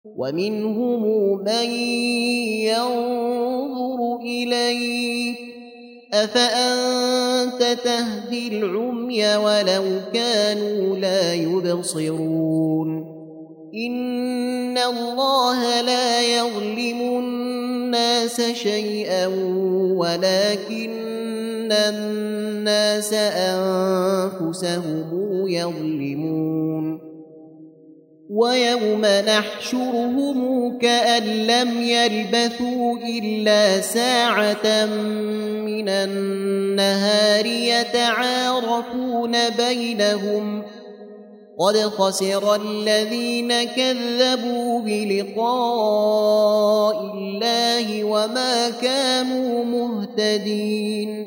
ومنهم من ينظر إليك أفأنت تهدي العمي ولو كانوا لا يبصرون إن الله لا يظلم الناس شيئا ولكن الناس أنفسهم يظلمون ويوم نحشرهم كأن لم يلبثوا إلا ساعة من النهار يتعارفون بينهم قد خسر الذين كذبوا بلقاء الله وما كانوا مهتدين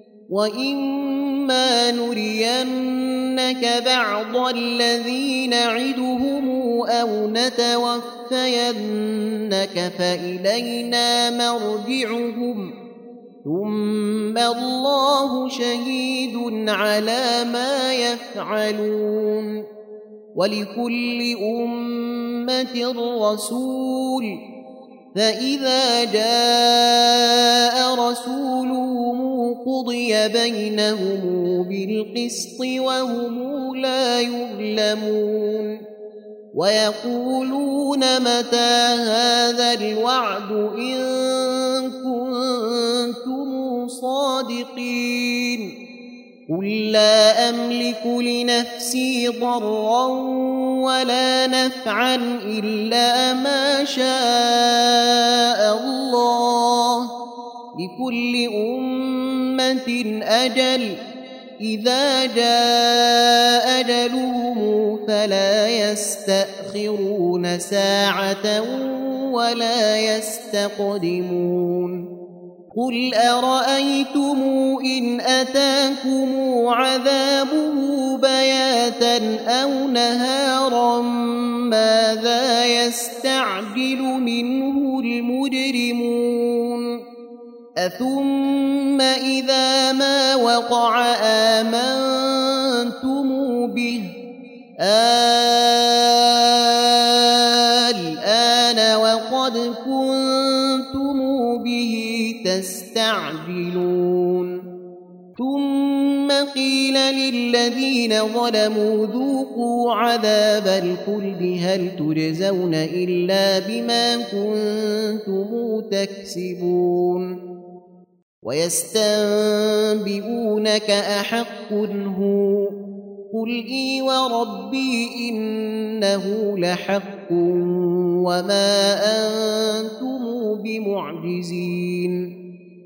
وإما نرينك بعض الذي نعدهم أو نتوفينك فإلينا مرجعهم ثم الله شهيد على ما يفعلون ولكل أمة رسول فإذا جاء رسولهم قضي بينهم بالقسط وهم لا يظلمون ويقولون متى هذا الوعد إن كنتم صادقين قل لا أملك لنفسي ضرا ولا نفعا إلا ما شاء الله لكل أمة أجل إذا جاء أجلهم فلا يستأخرون ساعة ولا يستقدمون قل أرأيتم إن أتاكم عذابه بياتا أو نهارا ماذا يستعجل منه المجرمون أثم إذا ما وقع آمنتم به الآن وقد كنتم به تستعجلون ثم قيل للذين ظلموا ذوقوا عذاب الخلد هل تجزون إلا بما كنتم تكسبون ويستنبئونك أحق هو قل إي وربي إنه لحق وما أنتم بمعجزين